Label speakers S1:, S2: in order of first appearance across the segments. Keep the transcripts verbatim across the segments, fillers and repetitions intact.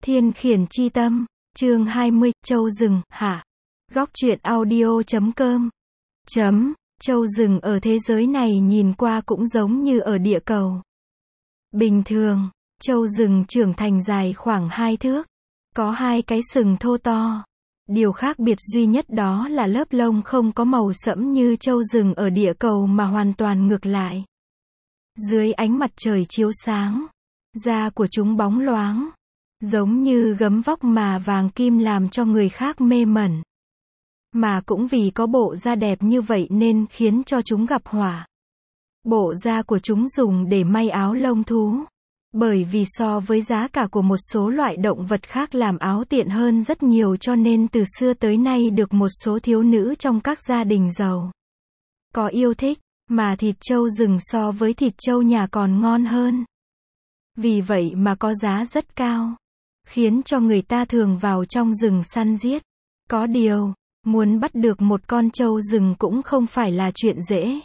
S1: Thiên khiển chi tâm, chương hai mươi, Trâu rừng, hả? Góc truyện audio chấm com. Chấm, trâu rừng ở thế giới này nhìn qua cũng giống như ở địa cầu. Bình thường, trâu rừng trưởng thành dài khoảng hai thước, có hai cái sừng thô to. Điều khác biệt duy nhất đó là lớp lông không có màu sẫm như trâu rừng ở địa cầu mà hoàn toàn ngược lại. Dưới ánh mặt trời chiếu sáng, da của chúng bóng loáng, giống như gấm vóc mà vàng kim làm cho người khác mê mẩn. Mà cũng vì có bộ da đẹp như vậy nên khiến cho chúng gặp họa. Bộ da của chúng dùng để may áo lông thú. Bởi vì so với giá cả của một số loại động vật khác làm áo tiện hơn rất nhiều cho nên từ xưa tới nay được một số thiếu nữ trong các gia đình giàu có yêu thích, mà thịt trâu rừng so với thịt trâu nhà còn ngon hơn. Vì vậy mà có giá rất cao, khiến cho người ta thường vào trong rừng săn giết. Có điều, muốn bắt được một con trâu rừng cũng không phải là chuyện dễ.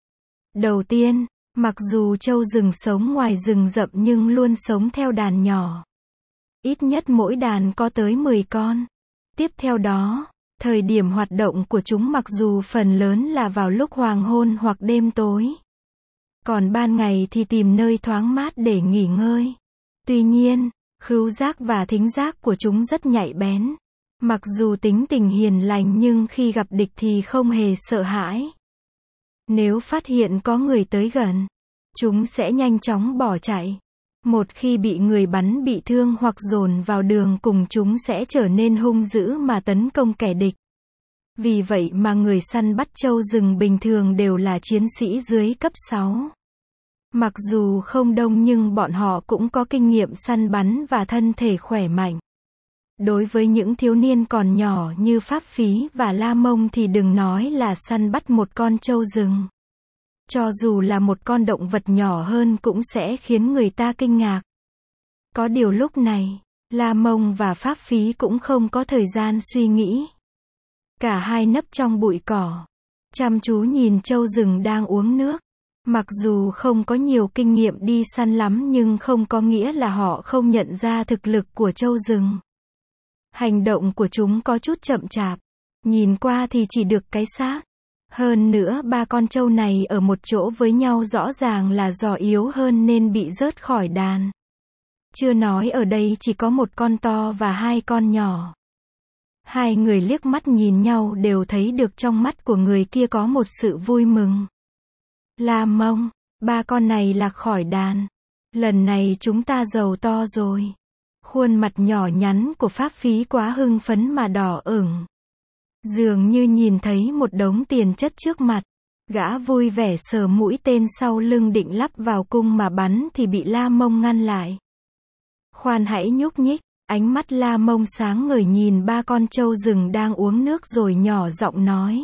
S1: Đầu tiên, mặc dù trâu rừng sống ngoài rừng rậm nhưng luôn sống theo đàn nhỏ. Ít nhất mỗi đàn có tới mười con. Tiếp theo đó, thời điểm hoạt động của chúng mặc dù phần lớn là vào lúc hoàng hôn hoặc đêm tối. Còn ban ngày thì tìm nơi thoáng mát để nghỉ ngơi. Tuy nhiên, khứu giác và thính giác của chúng rất nhạy bén. Mặc dù tính tình hiền lành nhưng khi gặp địch thì không hề sợ hãi. Nếu phát hiện có người tới gần, chúng sẽ nhanh chóng bỏ chạy. Một khi bị người bắn bị thương hoặc dồn vào đường cùng chúng sẽ trở nên hung dữ mà tấn công kẻ địch. Vì vậy mà người săn bắt trâu rừng bình thường đều là chiến sĩ dưới cấp sáu. Mặc dù không đông nhưng bọn họ cũng có kinh nghiệm săn bắn và thân thể khỏe mạnh. Đối với những thiếu niên còn nhỏ như Pháp Phí và La Mông thì đừng nói là săn bắt một con trâu rừng. Cho dù là một con động vật nhỏ hơn cũng sẽ khiến người ta kinh ngạc. Có điều lúc này, La Mông và Pháp Phí cũng không có thời gian suy nghĩ. Cả hai nấp trong bụi cỏ, chăm chú nhìn trâu rừng đang uống nước. Mặc dù không có nhiều kinh nghiệm đi săn lắm nhưng không có nghĩa là họ không nhận ra thực lực của trâu rừng. Hành động của chúng có chút chậm chạp, nhìn qua thì chỉ được cái xác. Hơn nữa ba con trâu này ở một chỗ với nhau rõ ràng là do yếu hơn nên bị rớt khỏi đàn. Chưa nói ở đây chỉ có một con to và hai con nhỏ. Hai người liếc mắt nhìn nhau đều thấy được trong mắt của người kia có một sự vui mừng. La Mông, ba con này lạc khỏi đàn. Lần này chúng ta giàu to rồi. Khuôn mặt nhỏ nhắn của Pháp Phí quá hưng phấn mà đỏ ửng. Dường như nhìn thấy một đống tiền chất trước mặt. Gã vui vẻ sờ mũi tên sau lưng định lắp vào cung mà bắn thì bị La Mông ngăn lại. Khoan hãy nhúc nhích, ánh mắt La Mông sáng ngời nhìn ba con trâu rừng đang uống nước rồi nhỏ giọng nói.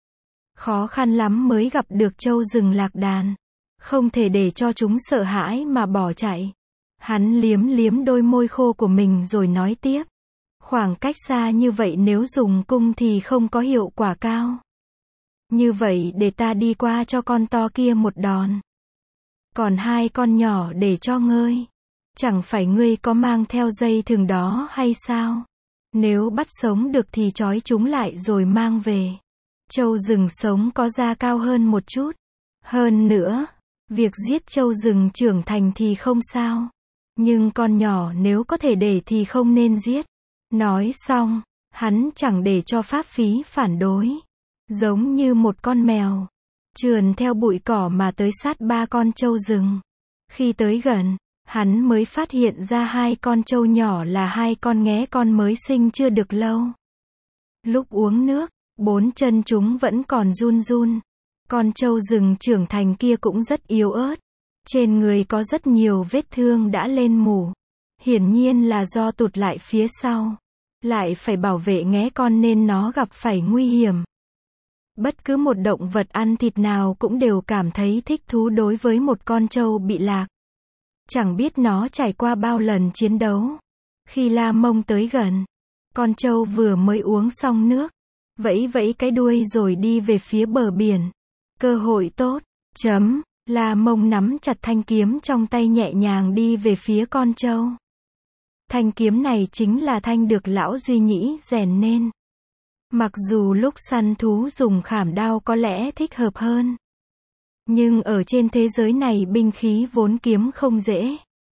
S1: Khó khăn lắm mới gặp được trâu rừng lạc đàn. Không thể để cho chúng sợ hãi mà bỏ chạy. Hắn liếm liếm đôi môi khô của mình rồi nói tiếp. Khoảng cách xa như vậy nếu dùng cung thì không có hiệu quả cao. Như vậy để ta đi qua cho con to kia một đòn. Còn hai con nhỏ để cho ngươi. Chẳng phải ngươi có mang theo dây thừng đó hay sao? Nếu bắt sống được thì trói chúng lại rồi mang về. Trâu rừng sống có da cao hơn một chút. Hơn nữa, việc giết trâu rừng trưởng thành thì không sao. Nhưng con nhỏ nếu có thể để thì không nên giết. Nói xong, hắn chẳng để cho Pháp Phí phản đối. Giống như một con mèo, trườn theo bụi cỏ mà tới sát ba con trâu rừng. Khi tới gần, hắn mới phát hiện ra hai con trâu nhỏ là hai con nghé con mới sinh chưa được lâu. Lúc uống nước, bốn chân chúng vẫn còn run run. Con trâu rừng trưởng thành kia cũng rất yếu ớt. Trên người có rất nhiều vết thương đã lên mủ. Hiển nhiên là do tụt lại phía sau. Lại phải bảo vệ nghé con nên nó gặp phải nguy hiểm. Bất cứ một động vật ăn thịt nào cũng đều cảm thấy thích thú đối với một con trâu bị lạc. Chẳng biết nó trải qua bao lần chiến đấu. Khi La Mông tới gần, con trâu vừa mới uống xong nước, vẫy vẫy cái đuôi rồi đi về phía bờ biển. Cơ hội tốt, chấm. La Mông nắm chặt thanh kiếm trong tay nhẹ nhàng đi về phía con trâu. Thanh kiếm này chính là thanh được lão Duy Nhĩ rèn nên. Mặc dù lúc săn thú dùng khảm đao có lẽ thích hợp hơn. Nhưng ở trên thế giới này binh khí vốn kiếm không dễ.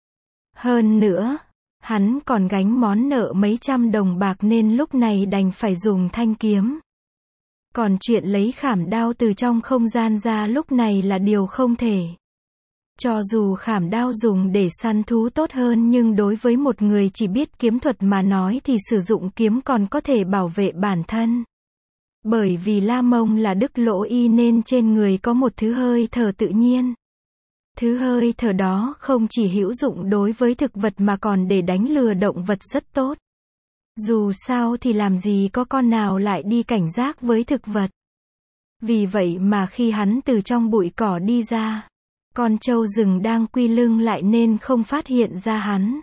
S1: Hơn nữa, hắn còn gánh món nợ mấy trăm đồng bạc nên lúc này đành phải dùng thanh kiếm. Còn chuyện lấy khảm đao từ trong không gian ra lúc này là điều không thể. Cho dù khảm đao dùng để săn thú tốt hơn nhưng đối với một người chỉ biết kiếm thuật mà nói thì sử dụng kiếm còn có thể bảo vệ bản thân. Bởi vì La Mông là Đức Lỗ Y nên trên người có một thứ hơi thở tự nhiên. Thứ hơi thở đó không chỉ hữu dụng đối với thực vật mà còn để đánh lừa động vật rất tốt. Dù sao thì làm gì có con nào lại đi cảnh giác với thực vật. Vì vậy mà khi hắn từ trong bụi cỏ đi ra, con trâu rừng đang quy lưng lại nên không phát hiện ra hắn.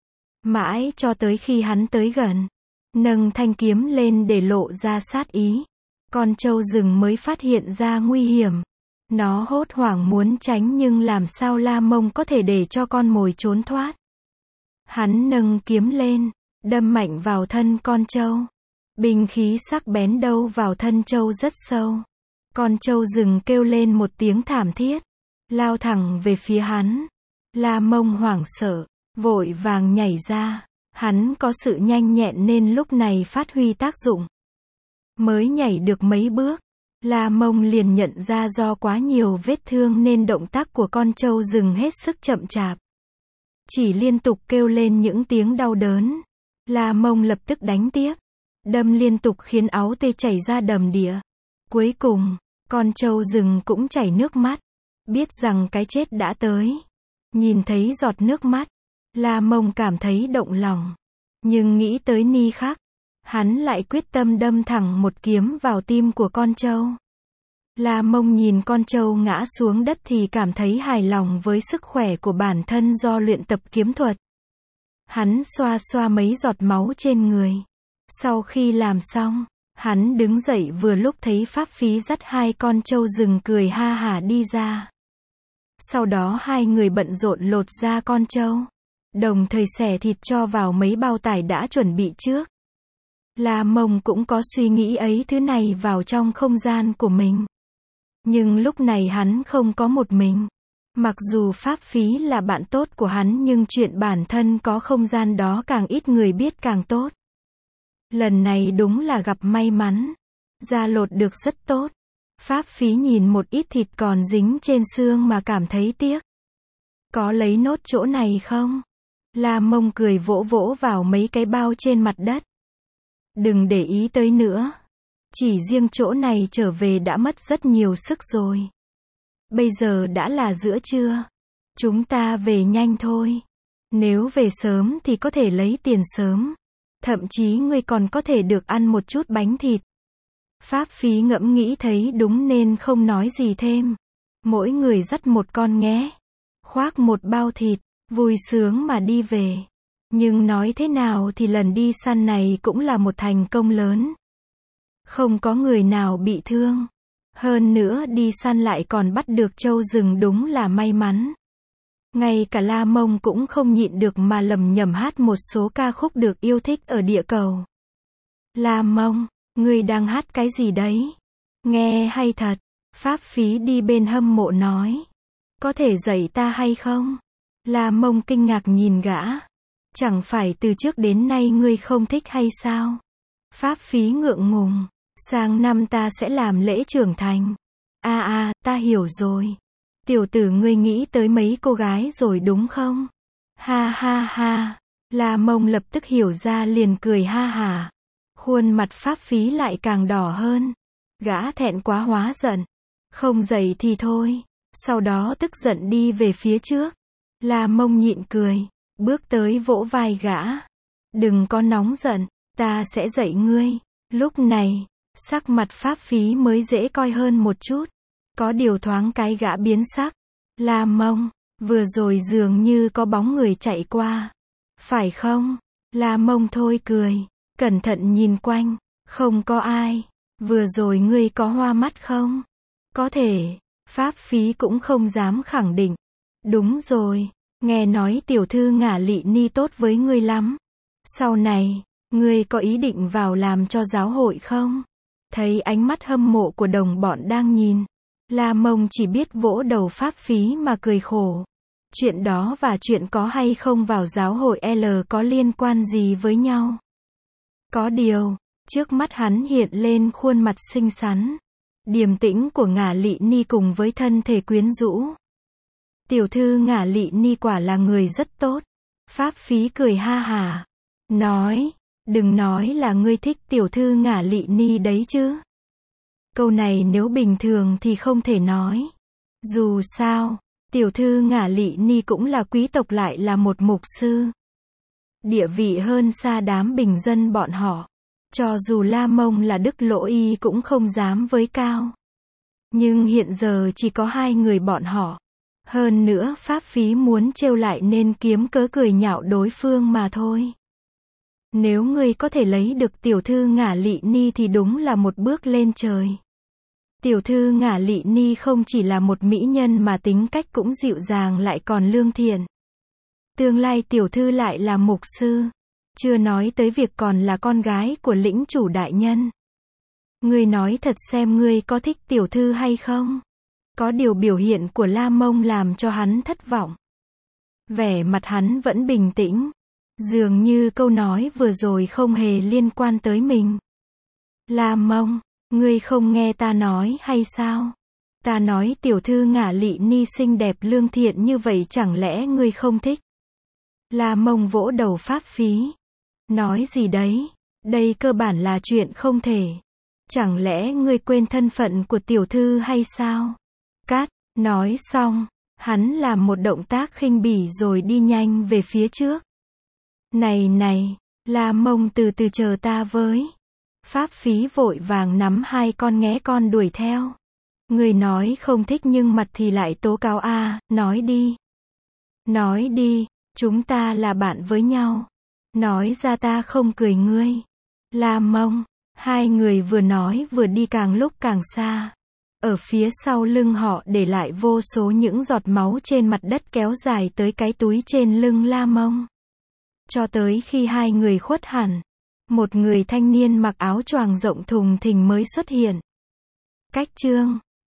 S1: Mãi cho tới khi hắn tới gần, nâng thanh kiếm lên để lộ ra sát ý, con trâu rừng mới phát hiện ra nguy hiểm. Nó hốt hoảng muốn tránh nhưng làm sao La Mông có thể để cho con mồi trốn thoát. Hắn nâng kiếm lên, đâm mạnh vào thân con trâu. Binh khí sắc bén đâu vào thân trâu rất sâu. Con trâu rừng kêu lên một tiếng thảm thiết, lao thẳng về phía hắn. La Mông hoảng sợ, vội vàng nhảy ra. Hắn có sự nhanh nhẹn nên lúc này phát huy tác dụng. Mới nhảy được mấy bước, La Mông liền nhận ra do quá nhiều vết thương nên động tác của con trâu rừng hết sức chậm chạp. Chỉ liên tục kêu lên những tiếng đau đớn. La Mông lập tức đánh tiếp. Đâm liên tục khiến áo tê chảy ra đầm đìa. Cuối cùng, con trâu rừng cũng chảy nước mắt. Biết rằng cái chết đã tới. Nhìn thấy giọt nước mắt, La Mông cảm thấy động lòng. Nhưng nghĩ tới Ni Khắc, hắn lại quyết tâm đâm thẳng một kiếm vào tim của con trâu. La Mông nhìn con trâu ngã xuống đất thì cảm thấy hài lòng với sức khỏe của bản thân do luyện tập kiếm thuật. Hắn xoa xoa mấy giọt máu trên người. Sau khi làm xong, hắn đứng dậy vừa lúc thấy Pháp Phí dắt hai con trâu rừng cười ha hả đi ra. Sau đó hai người bận rộn lột da con trâu, đồng thời xẻ thịt cho vào mấy bao tải đã chuẩn bị trước. La Mông cũng có suy nghĩ ấy thứ này vào trong không gian của mình. Nhưng lúc này hắn không có một mình. Mặc dù Pháp Phí là bạn tốt của hắn nhưng chuyện bản thân có không gian đó càng ít người biết càng tốt. Lần này đúng là gặp may mắn. Da lột được rất tốt. Pháp Phí nhìn một ít thịt còn dính trên xương mà cảm thấy tiếc. Có lấy nốt chỗ này không? La Mông cười vỗ vỗ vào mấy cái bao trên mặt đất. Đừng để ý tới nữa. Chỉ riêng chỗ này trở về đã mất rất nhiều sức rồi. Bây giờ đã là giữa trưa. Chúng ta về nhanh thôi. Nếu về sớm thì có thể lấy tiền sớm. Thậm chí ngươi còn có thể được ăn một chút bánh thịt. Pháp Phí ngẫm nghĩ thấy đúng nên không nói gì thêm. Mỗi người dắt một con nghé, khoác một bao thịt, vui sướng mà đi về. Nhưng nói thế nào thì lần đi săn này cũng là một thành công lớn. Không có người nào bị thương. Hơn nữa đi săn lại còn bắt được trâu rừng đúng là may mắn. Ngay cả La Mông cũng không nhịn được mà lầm nhầm hát một số ca khúc được yêu thích ở địa cầu. La Mông, ngươi đang hát cái gì đấy? Nghe hay thật. Pháp Phí đi bên hâm mộ nói. Có thể dạy ta hay không? La Mông kinh ngạc nhìn gã. Chẳng phải từ trước đến nay ngươi không thích hay sao? Pháp Phí ngượng ngùng. Sang năm ta sẽ làm lễ trưởng thành. À à, ta hiểu rồi. Tiểu tử ngươi nghĩ tới mấy cô gái rồi đúng không? Ha ha ha. La Mông lập tức hiểu ra liền cười ha hả. Khuôn mặt Pháp Phí lại càng đỏ hơn. Gã thẹn quá hóa giận. Không dậy thì thôi. Sau đó tức giận đi về phía trước. La Mông nhịn cười. Bước tới vỗ vai gã. Đừng có nóng giận. Ta sẽ dạy ngươi. Lúc này, sắc mặt Pháp Phí mới dễ coi hơn một chút. Có điều thoáng cái gã biến sắc. La Mông, vừa rồi dường như có bóng người chạy qua. Phải không? La Mông thôi cười. Cẩn thận nhìn quanh. Không có ai. Vừa rồi ngươi có hoa mắt không? Có thể. Pháp Phí cũng không dám khẳng định. Đúng rồi. Nghe nói tiểu thư Ngả Lị Ni tốt với ngươi lắm. Sau này, ngươi có ý định vào làm cho giáo hội không? Thấy ánh mắt hâm mộ của đồng bọn đang nhìn, La Mông chỉ biết vỗ đầu Pháp Phí mà cười khổ. Chuyện đó và chuyện có hay không vào giáo hội L có liên quan gì với nhau? Có điều, trước mắt hắn hiện lên khuôn mặt xinh xắn, điềm tĩnh của Ngả Lị Ni cùng với thân thể quyến rũ. Tiểu thư Ngả Lị Ni quả là người rất tốt. Pháp Phí cười ha hả, nói, đừng nói là ngươi thích tiểu thư Ngả Lị Ni đấy chứ. Câu này nếu bình thường thì không thể nói. Dù sao, tiểu thư Ngả Lị Ni cũng là quý tộc lại là một mục sư. Địa vị hơn xa đám bình dân bọn họ. Cho dù La Mông là Đức Lỗ Y cũng không dám với cao. Nhưng hiện giờ chỉ có hai người bọn họ. Hơn nữa Pháp Phí muốn trêu lại nên kiếm cớ cười nhạo đối phương mà thôi. Nếu ngươi có thể lấy được tiểu thư Ngả Lị Ni thì đúng là một bước lên trời. Tiểu thư Ngả Lị Ni không chỉ là một mỹ nhân mà tính cách cũng dịu dàng lại còn lương thiện. Tương lai tiểu thư lại là mục sư. Chưa nói tới việc còn là con gái của lĩnh chủ đại nhân. Ngươi nói thật xem ngươi có thích tiểu thư hay không? Có điều biểu hiện của La Mông làm cho hắn thất vọng. Vẻ mặt hắn vẫn bình tĩnh. Dường như câu nói vừa rồi không hề liên quan tới mình. La Mông, ngươi không nghe ta nói hay sao? Ta nói tiểu thư Ngả Lị Ni xinh đẹp lương thiện như vậy chẳng lẽ ngươi không thích? La Mông vỗ đầu Pháp Phí. Nói gì đấy? Đây cơ bản là chuyện không thể. Chẳng lẽ ngươi quên thân phận của tiểu thư hay sao? Cát, nói xong, hắn làm một động tác khinh bỉ rồi đi nhanh về phía trước. Này này, La Mông từ từ chờ ta với. Pháp Phí vội vàng nắm hai con nghé con đuổi theo. Người nói không thích nhưng mặt thì lại tố cáo a, à, nói đi. Nói đi, chúng ta là bạn với nhau. Nói ra ta không cười ngươi. La Mông, hai người vừa nói vừa đi càng lúc càng xa. Ở phía sau lưng họ để lại vô số những giọt máu trên mặt đất kéo dài tới cái túi trên lưng La Mông. Cho tới khi hai người khuất hẳn, một người thanh niên mặc áo choàng rộng thùng thình mới xuất hiện. Cách chương